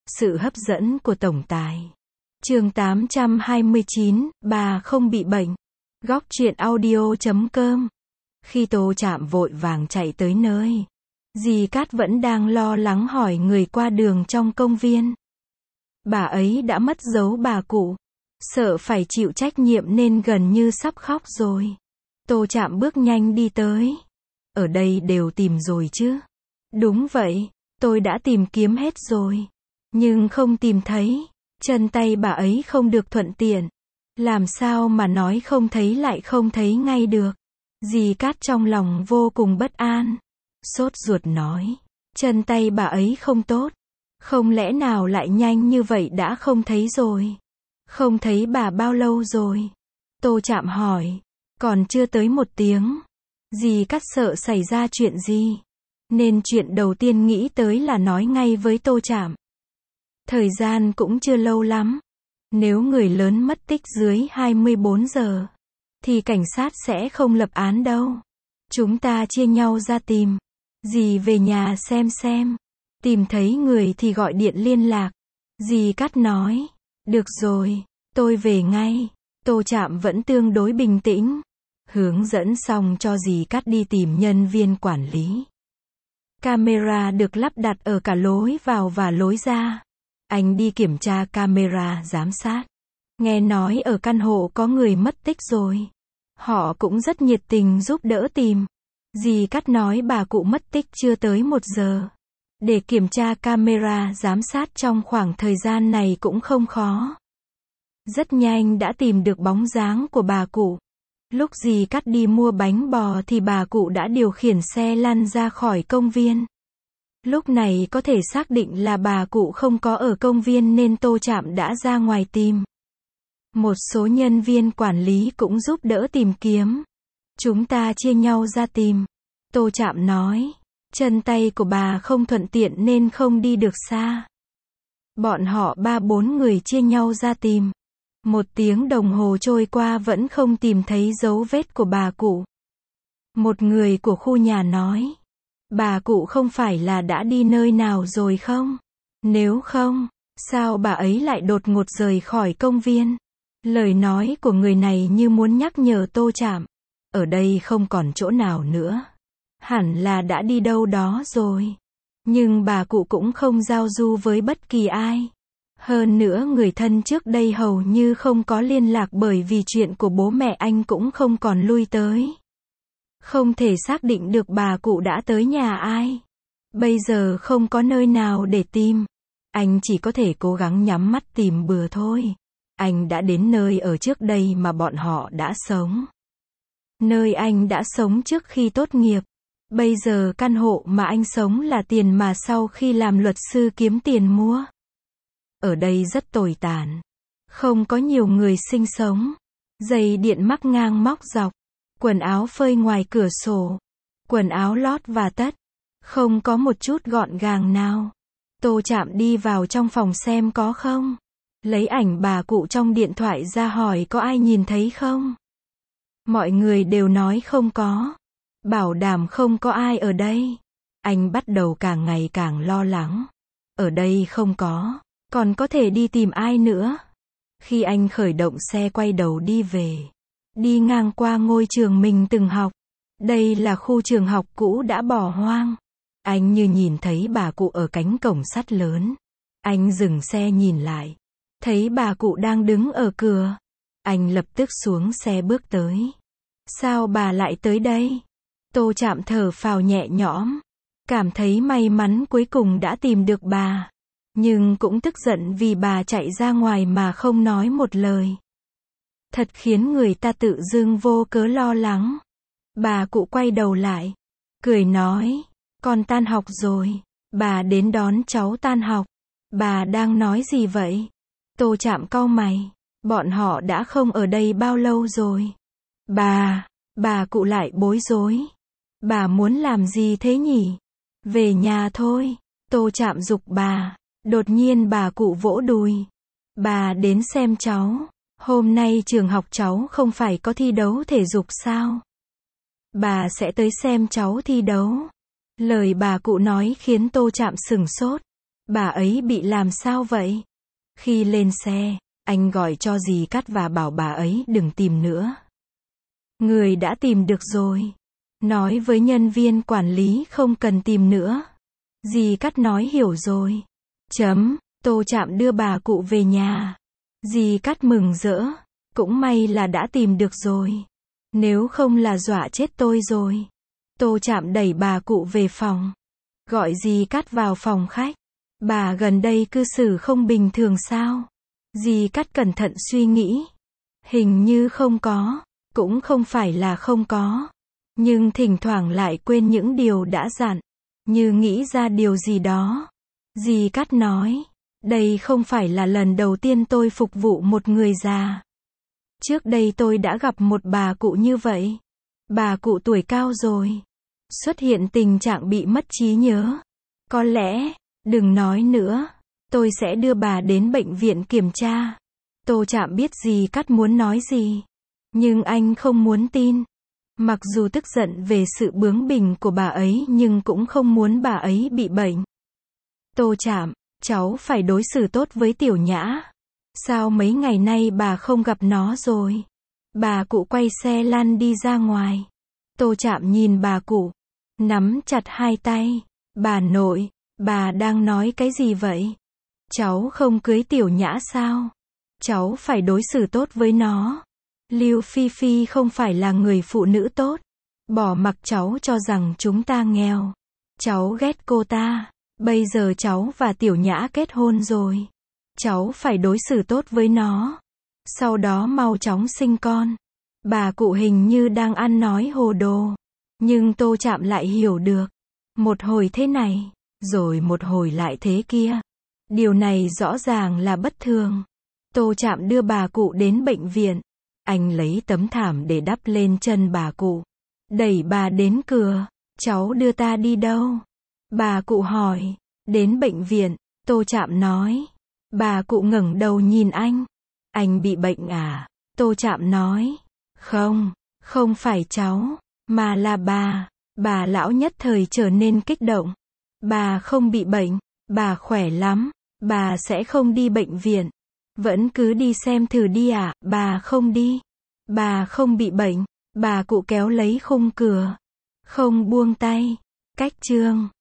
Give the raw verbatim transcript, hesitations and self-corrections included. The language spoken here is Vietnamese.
Sự hấp dẫn của tổng tài. Chương tám trăm hai mươi chín, bà không bị bệnh. Góc truyện audio chấm com. Khi Tô Trạm vội vàng chạy tới nơi, dì Cát vẫn đang lo lắng hỏi người qua đường trong công viên. Bà ấy đã mất dấu bà cụ, sợ phải chịu trách nhiệm nên gần như sắp khóc rồi. Tô Trạm bước nhanh đi tới. Ở đây đều tìm rồi chứ? Đúng vậy, tôi đã tìm kiếm hết rồi, nhưng không tìm thấy. Chân tay bà ấy không được thuận tiện, làm sao mà nói không thấy lại không thấy ngay được. Dì Cát trong lòng vô cùng bất an, sốt ruột nói, chân tay bà ấy không tốt, không lẽ nào lại nhanh như vậy đã không thấy rồi? Không thấy bà bao lâu rồi? Tô Trạm hỏi. Còn chưa tới một tiếng. Dì Cát sợ xảy ra chuyện gì, nên chuyện đầu tiên nghĩ tới là nói ngay với Tô Trạm. Thời gian cũng chưa lâu lắm. Nếu người lớn mất tích dưới hai mươi bốn giờ, thì cảnh sát sẽ không lập án đâu. Chúng ta chia nhau ra tìm. Dì về nhà xem xem. Tìm thấy người thì gọi điện liên lạc. Dì Cát nói. Được rồi, tôi về ngay. Tô Trạm vẫn tương đối bình tĩnh. Hướng dẫn xong cho dì Cát đi tìm nhân viên quản lý. Camera được lắp đặt ở cả lối vào và lối ra. Anh đi kiểm tra camera giám sát. Nghe nói ở căn hộ có người mất tích rồi. Họ cũng rất nhiệt tình giúp đỡ tìm. Dì Cát nói bà cụ mất tích chưa tới một giờ. Để kiểm tra camera giám sát trong khoảng thời gian này cũng không khó. Rất nhanh đã tìm được bóng dáng của bà cụ. Lúc dì Cát đi mua bánh bò thì bà cụ đã điều khiển xe lăn ra khỏi công viên. Lúc này có thể xác định là bà cụ không có ở công viên nên Tô Trạm đã ra ngoài tìm. Một số nhân viên quản lý cũng giúp đỡ tìm kiếm. Chúng ta chia nhau ra tìm. Tô Trạm nói. Chân tay của bà không thuận tiện nên không đi được xa. Bọn họ ba bốn người chia nhau ra tìm. Một tiếng đồng hồ trôi qua vẫn không tìm thấy dấu vết của bà cụ. Một người của khu nhà nói. Bà cụ không phải là đã đi nơi nào rồi không? Nếu không, sao bà ấy lại đột ngột rời khỏi công viên? Lời nói của người này như muốn nhắc nhở Tô Trạm. Ở đây không còn chỗ nào nữa. Hẳn là đã đi đâu đó rồi. Nhưng bà cụ cũng không giao du với bất kỳ ai. Hơn nữa người thân trước đây hầu như không có liên lạc bởi vì chuyện của bố mẹ anh cũng không còn lui tới. Không thể xác định được bà cụ đã tới nhà ai. Bây giờ không có nơi nào để tìm. Anh chỉ có thể cố gắng nhắm mắt tìm bừa thôi. Anh đã đến nơi ở trước đây mà bọn họ đã sống. Nơi anh đã sống trước khi tốt nghiệp. Bây giờ căn hộ mà anh sống là tiền mà sau khi làm luật sư kiếm tiền mua. Ở đây rất tồi tàn. Không có nhiều người sinh sống. Dây điện mắc ngang móc dọc. Quần áo phơi ngoài cửa sổ. Quần áo lót và tất. Không có một chút gọn gàng nào. Tô Trạm đi vào trong phòng xem có không. Lấy ảnh bà cụ trong điện thoại ra hỏi có ai nhìn thấy không. Mọi người đều nói không có. Bảo đảm không có ai ở đây. Anh bắt đầu càng ngày càng lo lắng. Ở đây không có. Còn có thể đi tìm ai nữa? Khi anh khởi động xe quay đầu đi về. Đi ngang qua ngôi trường mình từng học. Đây là khu trường học cũ đã bỏ hoang. Anh như nhìn thấy bà cụ ở cánh cổng sắt lớn. Anh dừng xe nhìn lại. Thấy bà cụ đang đứng ở cửa. Anh lập tức xuống xe bước tới. Sao bà lại tới đây? Tô Trạm thở phào nhẹ nhõm. Cảm thấy may mắn cuối cùng đã tìm được bà. Nhưng cũng tức giận vì bà chạy ra ngoài mà không nói một lời. Thật khiến người ta tự dưng vô cớ lo lắng. Bà cụ quay đầu lại. Cười nói. Con tan học rồi. Bà đến đón cháu tan học. Bà đang nói gì vậy? Tô Trạm cau mày. Bọn họ đã không ở đây bao lâu rồi. Bà, bà cụ lại bối rối. Bà muốn làm gì thế nhỉ? Về nhà thôi. Tô Trạm giục bà. Đột nhiên bà cụ vỗ đùi. Bà đến xem cháu. Hôm nay trường học cháu không phải có thi đấu thể dục sao? Bà sẽ tới xem cháu thi đấu. Lời bà cụ nói khiến Tô Trạm sửng sốt. Bà ấy bị làm sao vậy? Khi lên xe, anh gọi cho dì Cát và bảo bà ấy đừng tìm nữa. Người đã tìm được rồi. Nói với nhân viên quản lý không cần tìm nữa. Dì Cát nói hiểu rồi. Chấm, Tô Trạm đưa bà cụ về nhà. Dì Cát mừng rỡ. Cũng may là đã tìm được rồi. Nếu không là dọa chết tôi rồi. Tô Trạm đẩy bà cụ về phòng. Gọi dì Cát vào phòng khách. Bà gần đây cư xử không bình thường sao? Dì Cát cẩn thận suy nghĩ. Hình như không có. Cũng không phải là không có. Nhưng thỉnh thoảng lại quên những điều đã dặn. Như nghĩ ra điều gì đó. Dì Cát nói. Đây không phải là lần đầu tiên tôi phục vụ một người già. Trước đây tôi đã gặp một bà cụ như vậy. Bà cụ tuổi cao rồi. Xuất hiện tình trạng bị mất trí nhớ. Có lẽ, đừng nói nữa. Tôi sẽ đưa bà đến bệnh viện kiểm tra. Tô Trạm biết dì Cát muốn nói gì. Nhưng anh không muốn tin. Mặc dù tức giận về sự bướng bỉnh của bà ấy nhưng cũng không muốn bà ấy bị bệnh. Tô Trạm, cháu phải đối xử tốt với Tiểu Nhã. Sao mấy ngày nay bà không gặp nó rồi? Bà cụ quay xe lăn đi ra ngoài. Tô Trạm nhìn bà cụ. Nắm chặt hai tay. Bà nội, bà đang nói cái gì vậy? Cháu không cưới Tiểu Nhã sao? Cháu phải đối xử tốt với nó. Lưu Phi Phi không phải là người phụ nữ tốt. Bỏ mặc cháu cho rằng chúng ta nghèo. Cháu ghét cô ta. Bây giờ cháu và Tiểu Nhã kết hôn rồi. Cháu phải đối xử tốt với nó. Sau đó mau chóng sinh con. Bà cụ hình như đang ăn nói hồ đồ. Nhưng Tô Trạm lại hiểu được. Một hồi thế này, rồi một hồi lại thế kia. Điều này rõ ràng là bất thường. Tô Trạm đưa bà cụ đến bệnh viện. Anh lấy tấm thảm để đắp lên chân bà cụ. Đẩy bà đến cửa. Cháu đưa ta đi đâu? Bà cụ hỏi. Đến bệnh viện, Tô Trạm nói. Bà cụ ngẩng đầu nhìn anh. Anh bị bệnh à? Tô Trạm nói. Không, không phải cháu, mà là bà. Bà lão nhất thời trở nên kích động. Bà không bị bệnh, bà khỏe lắm, bà sẽ không đi bệnh viện. Vẫn cứ đi xem thử đi à? Bà không đi. Bà không bị bệnh. Bà cụ kéo lấy khung cửa. Không buông tay. Cách chương